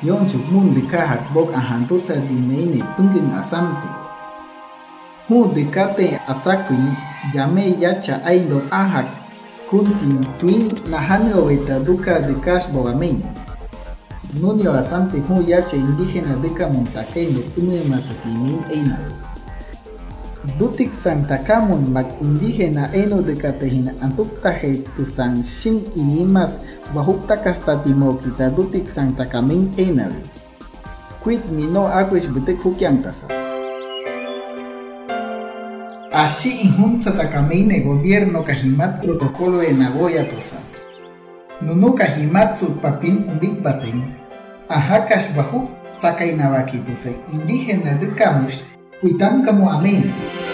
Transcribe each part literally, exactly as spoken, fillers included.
yonchuk mundi kahak bok ahantusa dimeine pungin asamti. Hu dekate atsakuin yame yacha aindot ahak kuntin twin nahane oveta duka de cash bogamein. Nunio asamti hu yacha indígena deka montakeino ime matos dimin eina. Dutik santakamun mak indígena eno de katehina antuktaje tu san shin inimas bahukta kastatimo kita dutik santakamin enavi. Quit mino aquish butek hukiantasa. Así injunza takamine gobierno kahimat protocolo en Nagoya tosa. Nunu kahimatsu papin umbik baten. Ahakash bahu sakainabaki tosa indígena de kamush kuitam kamu amen.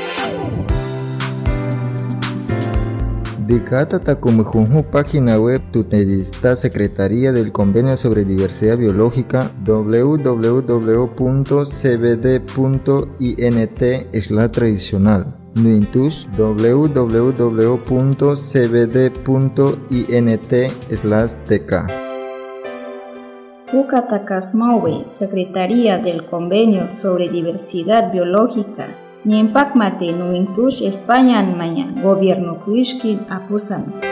Decata Takumujunju, página web Tutedista Secretaría del Convenio sobre Diversidad Biológica w w w punto c b d punto int slash tradicional. Nuintus w w w punto c b d punto int slash tk. Ucatakasmawe, Secretaría del Convenio sobre Diversidad Biológica. Niempak mate nuintush España mañana gobierno kuishkin apusan.